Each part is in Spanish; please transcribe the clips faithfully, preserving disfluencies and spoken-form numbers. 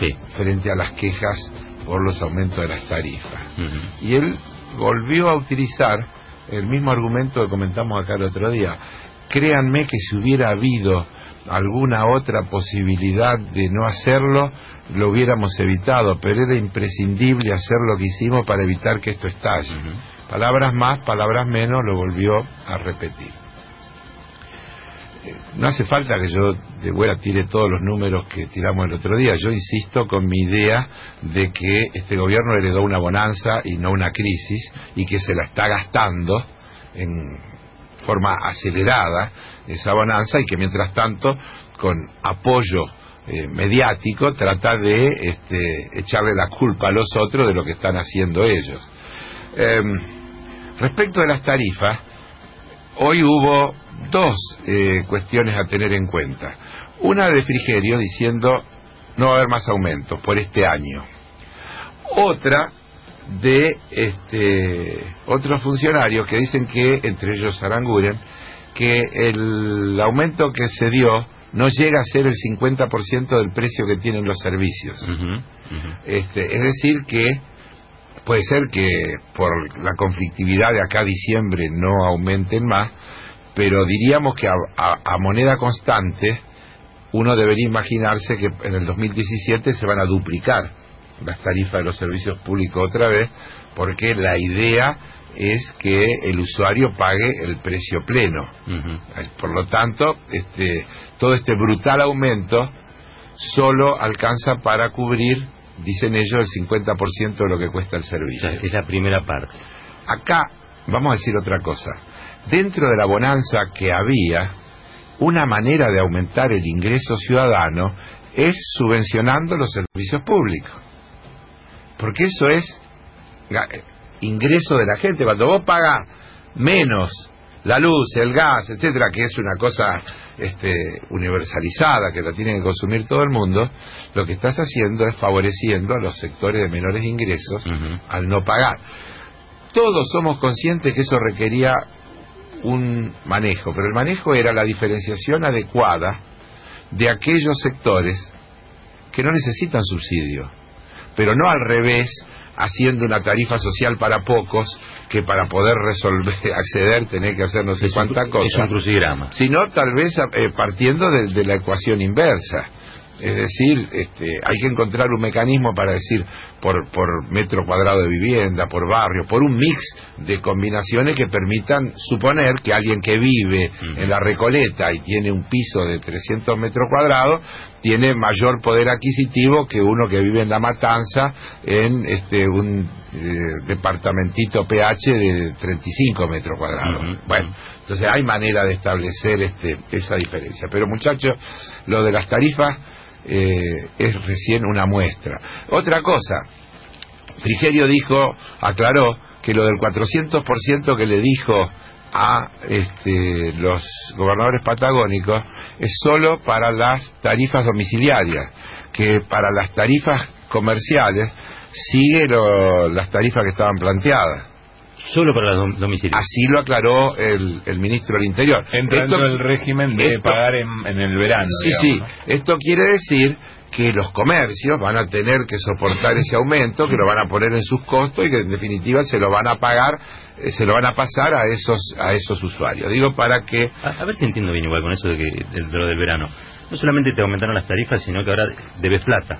sí. frente a las quejas por los aumentos de las tarifas. Uh-huh. Y él volvió a utilizar el mismo argumento que comentamos acá el otro día. Créanme que si hubiera habido alguna otra posibilidad de no hacerlo, lo hubiéramos evitado, pero era imprescindible hacer lo que hicimos para evitar que esto estalle. Uh-huh. Palabras más, palabras menos, lo volvió a repetir. No hace falta que yo de vuelta tire todos los números que tiramos el otro día. Yo insisto con mi idea de que este gobierno heredó una bonanza y no una crisis, y que se la está gastando en forma acelerada esa bonanza, y que mientras tanto con apoyo eh, mediático trata de este, echarle la culpa a los otros de lo que están haciendo ellos. Eh, respecto de las tarifas, hoy hubo dos eh, cuestiones a tener en cuenta. Una de Frigerio diciendo no va a haber más aumentos por este año. Otra de este, otros funcionarios que dicen que, entre ellos Aranguren, que el aumento que se dio no llega a ser el cincuenta por ciento del precio que tienen los servicios. Uh-huh, uh-huh. Este, es decir que puede ser que por la conflictividad de acá a diciembre no aumenten más, pero diríamos que a, a, a moneda constante uno debería imaginarse que en el dos mil diecisiete se van a duplicar las tarifas de los servicios públicos otra vez, porque la idea es que el usuario pague el precio pleno. Uh-huh. Por lo tanto, este, todo este brutal aumento solo alcanza para cubrir, dicen ellos, el cincuenta por ciento de lo que cuesta el servicio. O sea, es la primera parte. Acá vamos a decir otra cosa. Dentro de la bonanza que había, una manera de aumentar el ingreso ciudadano es subvencionando los servicios públicos, porque eso es ingreso de la gente. Cuando vos pagas menos la luz, el gas, etcétera, que es una cosa este, universalizada, que la tiene que consumir todo el mundo, lo que estás haciendo es favoreciendo a los sectores de menores ingresos uh-huh. al no pagar. Todos somos conscientes que eso requería un manejo, pero el manejo era la diferenciación adecuada de aquellos sectores que no necesitan subsidio, pero no al revés, haciendo una tarifa social para pocos, que para poder resolver, acceder, tenés que hacer no sé cuánta cosa. Es un crucigrama. Sino tal vez eh, partiendo de, de la ecuación inversa. Es decir, este, hay que encontrar un mecanismo para decir por, por metro cuadrado de vivienda, por barrio, por un mix de combinaciones que permitan suponer que alguien que vive uh-huh. en la Recoleta y tiene un piso de trescientos metros cuadrados tiene mayor poder adquisitivo que uno que vive en La Matanza en este un eh, departamentito P H de treinta y cinco metros cuadrados. Uh-huh. Bueno, entonces hay manera de establecer este, esa diferencia. Pero muchachos, lo de las tarifas Eh, es recién una muestra. Otra cosa, Frigerio dijo, aclaró que lo del cuatrocientos por ciento que le dijo a este, los gobernadores patagónicos es solo para las tarifas domiciliarias, que para las tarifas comerciales sigue lo, las tarifas que estaban planteadas. Solo para los domicilios. Así lo aclaró el, el ministro del Interior. Entrando en el régimen de esto, pagar en, en el verano. Sí, digamos, sí. ¿no? Esto quiere decir que los comercios van a tener que soportar ese aumento, que lo van a poner en sus costos y que en definitiva se lo van a pagar, eh, se lo van a pasar a esos a esos usuarios. Digo para que... A, a ver si entiendo bien igual con eso de, que, de, de lo del verano. No solamente te aumentaron las tarifas, sino que ahora debes plata.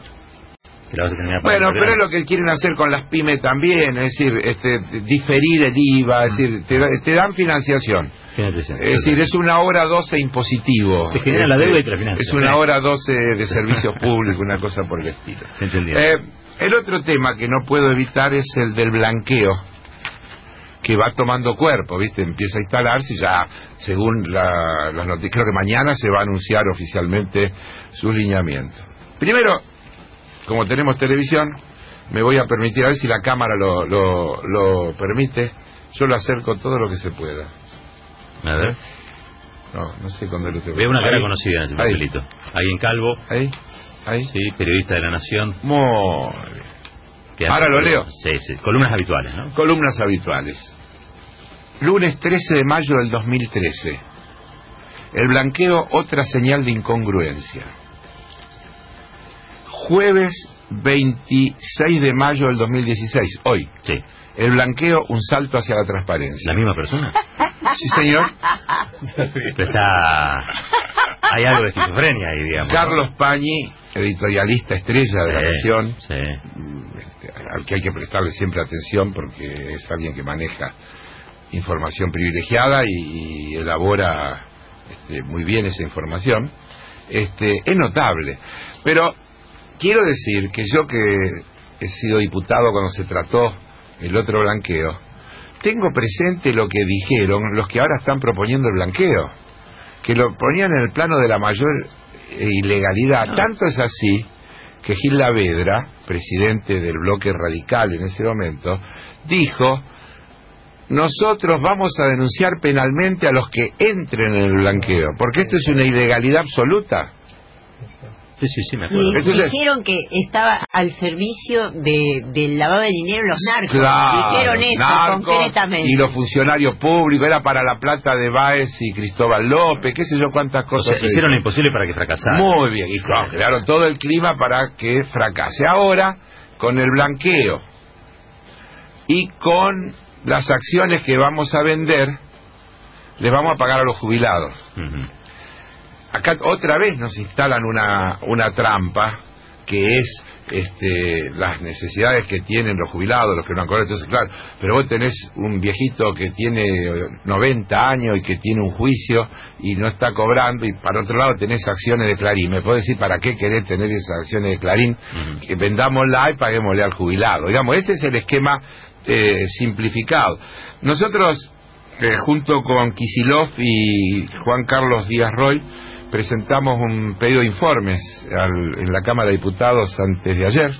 Bueno, pero es lo que quieren hacer con las pymes también, es decir, este, diferir el I V A, es decir, te, te dan financiación. financiación. Es decir, es una hora doce impositivo. Te generan este, la deuda y te la financian. Es una hora doce de servicios públicos, una cosa por el estilo. Entendí. Eh, el otro tema que no puedo evitar es el del blanqueo, que va tomando cuerpo, ¿viste? Empieza a instalarse y ya, según la, las noticias, creo que mañana se va a anunciar oficialmente sus lineamientos. Primero, como tenemos televisión, me voy a permitir, a ver si la cámara lo, lo, lo permite, yo lo acerco todo lo que se pueda. A ver. No, no sé cuándo lo tengo. Veo una cara ahí, conocida en ese ahí. papelito. Ahí en Calvo. Ahí, ahí. Sí, periodista de La Nación. Muy bien. Ahora lo leo. Sí, sí, columnas habituales, ¿no? Columnas habituales. Lunes trece de mayo del dos mil trece. El blanqueo, otra señal de incongruencia. Jueves veintiséis de mayo del dos mil dieciséis, hoy. Sí. El blanqueo, un salto hacia la transparencia. ¿La misma persona? Sí, señor. Pero está... Hay algo de esquizofrenia ahí, digamos. Carlos Pañi, editorialista estrella de La Nación, sí. al que hay que prestarle siempre atención porque es alguien que maneja información privilegiada y, y elabora este, muy bien esa información. Este, es notable. Pero quiero decir que yo, que he sido diputado cuando se trató el otro blanqueo, tengo presente lo que dijeron los que ahora están proponiendo el blanqueo, que lo ponían en el plano de la mayor ilegalidad. No. Tanto es así que Gil Lavedra, presidente del bloque radical en ese momento, dijo: nosotros vamos a denunciar penalmente a los que entren en el blanqueo, porque esto es una ilegalidad absoluta. Sí, sí, sí, me acuerdo. Y Entonces, dijeron que estaba al servicio de, del lavado de dinero los narcos. Claro, dijeron eso narcos, concretamente. Y los funcionarios públicos, era para la plata de Báez y Cristóbal López, qué sé yo cuántas cosas. O sea, hicieron lo imposible para que fracasara. Muy bien, y claro, crearon todo el clima para que fracase. Ahora, con el blanqueo y con las acciones que vamos a vender, les vamos a pagar a los jubilados. Uh-huh. Acá otra vez nos instalan una una trampa, que es este las necesidades que tienen los jubilados, los que no han cobrado. Entonces, claro, pero vos tenés un viejito que tiene noventa años y que tiene un juicio y no está cobrando, y para otro lado tenés acciones de Clarín. ¿Me podés decir para qué querés tener esas acciones de Clarín? Uh-huh. Que vendámosla y paguémosle al jubilado. Digamos, ese es el esquema eh, simplificado. Nosotros, eh, junto con Kicillof y Juan Carlos Díaz Roy, presentamos un pedido de informes al, en la Cámara de Diputados antes de ayer,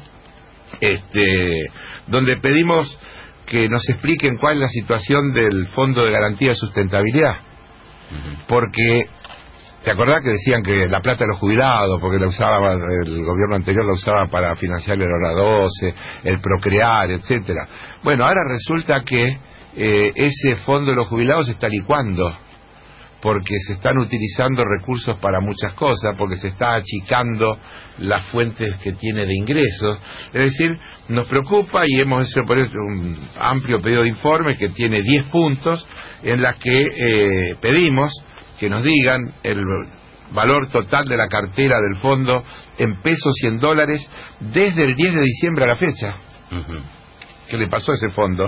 este, donde pedimos que nos expliquen cuál es la situación del Fondo de Garantía de Sustentabilidad. Uh-huh. Porque, ¿te acordás que decían que la plata de los jubilados, porque la usaba el gobierno anterior, la usaba para financiar el Hora doce, el Procrear, etcétera? Bueno, ahora resulta que eh, ese fondo de los jubilados se está licuando, porque se están utilizando recursos para muchas cosas, porque se está achicando las fuentes que tiene de ingresos. Es decir, nos preocupa, y hemos hecho por eso un amplio pedido de informe que tiene diez puntos, en las que eh, pedimos que nos digan el valor total de la cartera del fondo en pesos y en dólares desde el diez de diciembre a la fecha. Uh-huh. ¿Qué le pasó a ese fondo?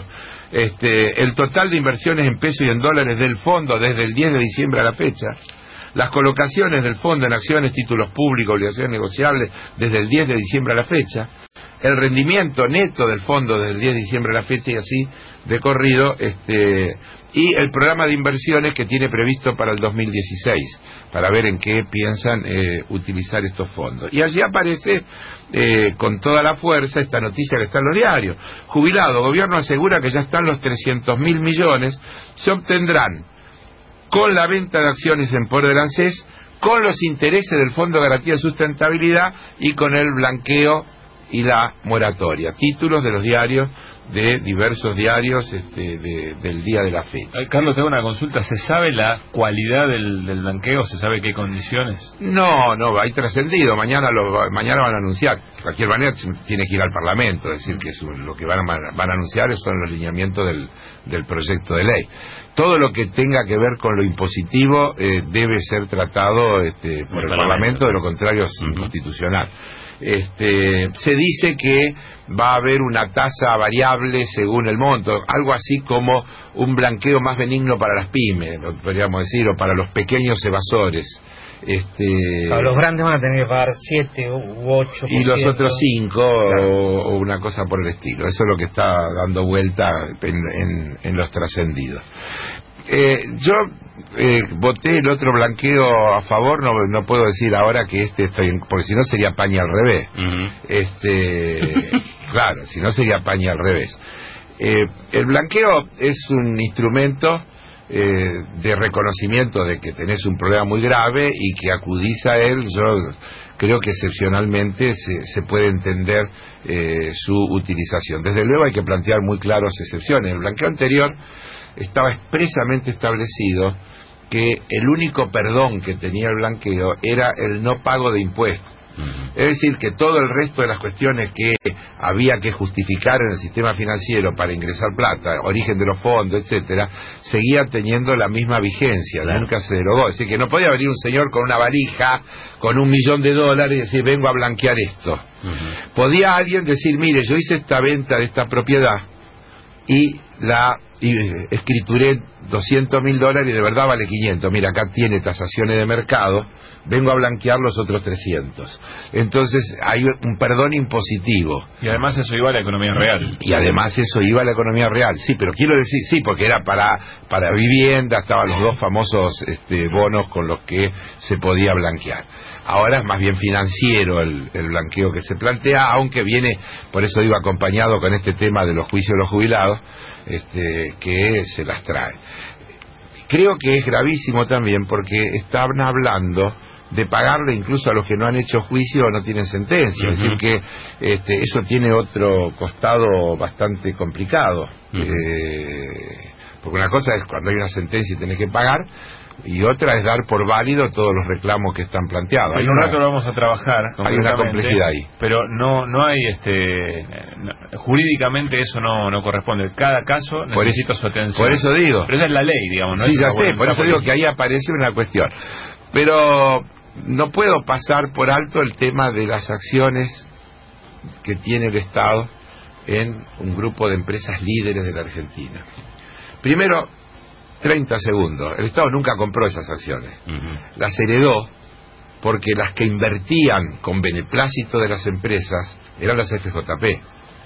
Este, el total de inversiones en pesos y en dólares del fondo desde el diez de diciembre a la fecha, las colocaciones del fondo en acciones, títulos públicos, obligaciones negociables desde el diez de diciembre a la fecha, el rendimiento neto del fondo desde el diez de diciembre a la fecha, y así de corrido, este, y el programa de inversiones que tiene previsto para el dos mil dieciséis, para ver en qué piensan eh, utilizar estos fondos. Y allí aparece eh, con toda la fuerza esta noticia que está en los diarios: jubilado, gobierno asegura que ya están los trescientos mil millones, se obtendrán con la venta de acciones en poder del ANSES, con los intereses del Fondo de Garantía de Sustentabilidad y con el blanqueo y la moratoria. Títulos de los diarios, de diversos diarios este, de, del día de la fecha. Ay, Carlos, tengo una consulta. ¿Se sabe la cualidad del, del blanqueo? ¿Se sabe qué condiciones? No, no, hay trascendido. Mañana lo mañana van a anunciar. De cualquier manera tiene que ir al Parlamento. Es decir, que su, lo que van a, van a anunciar son los lineamientos del, del proyecto de ley. Todo lo que tenga que ver con lo impositivo eh, debe ser tratado este, por el, el Parlamento. Parlamento, de lo contrario es uh-huh. inconstitucional. Este, se dice que va a haber una tasa variable según el monto, algo así como un blanqueo más benigno para las pymes, podríamos decir, o para los pequeños evasores. Este, Para los grandes van a tener que pagar siete u ocho y los otros cinco, claro. o, o una cosa por el estilo. Eso es lo que está dando vuelta en, en, en los trascendidos. Eh, yo eh, voté el otro blanqueo a favor, no no puedo decir ahora que este estoy en, porque si no sería Pañi al revés. Uh-huh. Este, claro, si no sería Pañi al revés. Eh, el blanqueo es un instrumento eh, de reconocimiento de que tenés un problema muy grave y que acudís a él. Yo creo que excepcionalmente se, se puede entender eh, su utilización. Desde luego hay que plantear muy claras excepciones. El blanqueo anterior estaba expresamente establecido que el único perdón que tenía el blanqueo era el no pago de impuestos. Uh-huh. Es decir, que todo el resto de las cuestiones que había que justificar en el sistema financiero para ingresar plata, origen de los fondos, etcétera, seguían teniendo la misma vigencia, claro. Nunca se derogó. Es decir, que no podía venir un señor con una valija, con un millón de dólares y decir, vengo a blanquear esto. Uh-huh. Podía alguien decir, mire, yo hice esta venta de esta propiedad y la y escrituré doscientos mil dólares y de verdad vale quinientos. Mira, acá tiene tasaciones de mercado, vengo a blanquear los otros trescientos. Entonces hay un perdón impositivo. Y además eso iba a la economía real. Y además eso iba a la economía real, sí, pero quiero decir, sí, porque era para para vivienda, estaban los dos famosos este, bonos con los que se podía blanquear. Ahora es más bien financiero el, el blanqueo que se plantea, aunque viene, por eso digo, acompañado con este tema de los juicios de los jubilados, este, que se las trae. Creo que es gravísimo también porque están hablando de pagarle incluso a los que no han hecho juicio o no tienen sentencia. Uh-huh. Es decir que este, eso tiene otro costado bastante complicado. Uh-huh. eh, porque una cosa es cuando hay una sentencia y tenés que pagar, y otra es dar por válido todos los reclamos que están planteados. Sí, en un rato lo vamos a trabajar. Hay una complejidad ahí. Pero no no hay, este no, jurídicamente eso no no corresponde. Cada caso necesita eso, su atención. Por eso digo. Pero esa es la ley, digamos. ¿No? Sí, es ya sé, por eso digo que ahí aparece una cuestión. Pero no puedo pasar por alto el tema de las acciones que tiene el Estado en un grupo de empresas líderes de la Argentina. Primero, treinta segundos. El Estado nunca compró esas acciones. Uh-huh. Las heredó porque las que invertían con beneplácito de las empresas eran las A F J P.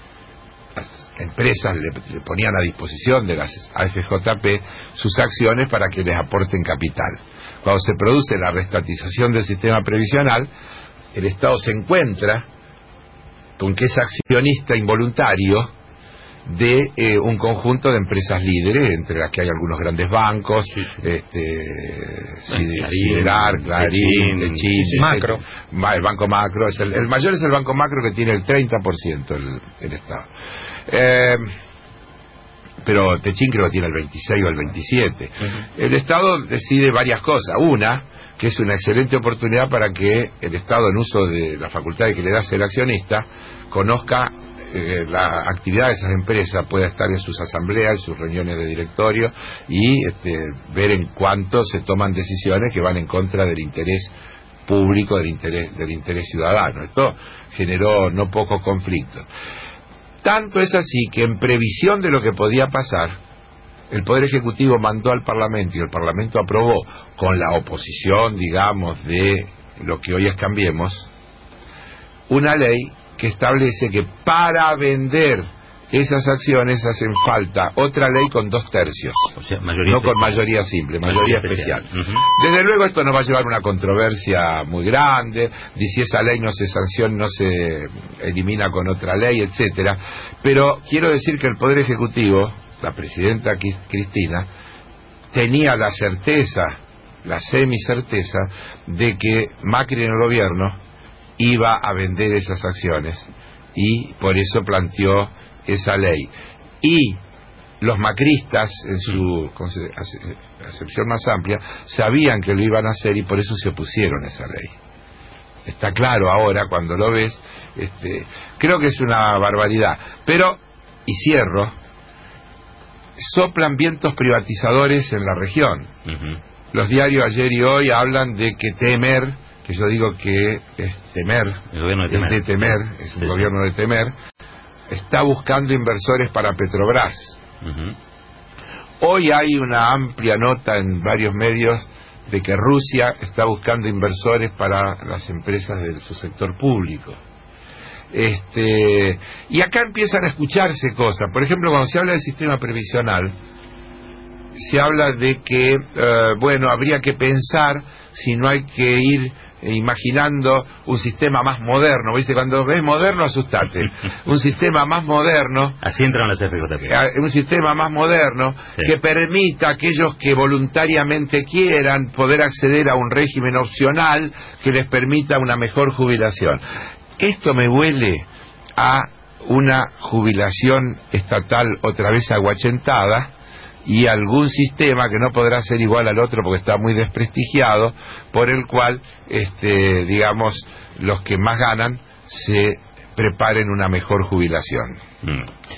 Las empresas le, le ponían a disposición de las A F J P sus acciones para que les aporten capital. Cuando se produce la restatización del sistema previsional, el Estado se encuentra con que es accionista involuntario de eh, un conjunto de empresas líderes, entre las que hay algunos grandes bancos, sí, sí. este Siderar, Clarín, Techin, Macro, el Banco Macro, es el, el mayor es el Banco Macro, que tiene el treinta por ciento el, el Estado. Eh, pero Techin creo que tiene el veintiséis o el veintisiete. Sí. El Estado decide varias cosas. Una, que es una excelente oportunidad para que el Estado, en uso de la facultad que le da ser accionista, conozca Eh, la actividad de esas empresas, pueda estar en sus asambleas, en sus reuniones de directorio y este, ver en cuánto se toman decisiones que van en contra del interés público, del interés del interés ciudadano. Esto generó no pocos conflictos. Tanto es así que, en previsión de lo que podía pasar, el Poder Ejecutivo mandó al Parlamento y el Parlamento aprobó, con la oposición, digamos, de lo que hoy es Cambiemos, una ley que establece que para vender esas acciones hacen falta otra ley con dos tercios, o sea, mayoría no especial. Con mayoría simple, mayoría, mayoría especial. especial. Uh-huh. Desde luego esto nos va a llevar una controversia muy grande, de si esa ley no se sanciona, no se elimina con otra ley, etcétera. Pero quiero decir que el Poder Ejecutivo, la presidenta Cristina, tenía la certeza, la semicerteza, de que Macri en el gobierno iba a vender esas acciones y por eso planteó esa ley. Y los macristas, en su acepción más amplia, sabían que lo iban a hacer y por eso se opusieron a esa ley. Está claro ahora cuando lo ves. Este, creo que es una barbaridad. Pero, y cierro, soplan vientos privatizadores en la región. Uh-huh. Los diarios ayer y hoy hablan de que Temer, que yo digo que es temer, el gobierno de temer, es, de temer, es un sí, gobierno de temer, está buscando inversores para Petrobras. Uh-huh. Hoy hay una amplia nota en varios medios de que Rusia está buscando inversores para las empresas de su sector público. Este, y acá empiezan a escucharse cosas. Por ejemplo, cuando se habla del sistema previsional, se habla de que, eh, bueno, habría que pensar si no hay que ir imaginando un sistema más moderno. ¿Viste? Cuando ves moderno, asustate. Un sistema más moderno. Así entran las F J P. Un sistema más moderno, sí, que permita a aquellos que voluntariamente quieran poder acceder a un régimen opcional que les permita una mejor jubilación. Esto me huele a una jubilación estatal otra vez aguayentada, y algún sistema que no podrá ser igual al otro porque está muy desprestigiado, por el cual, este, digamos, los que más ganan se preparen una mejor jubilación. Mm.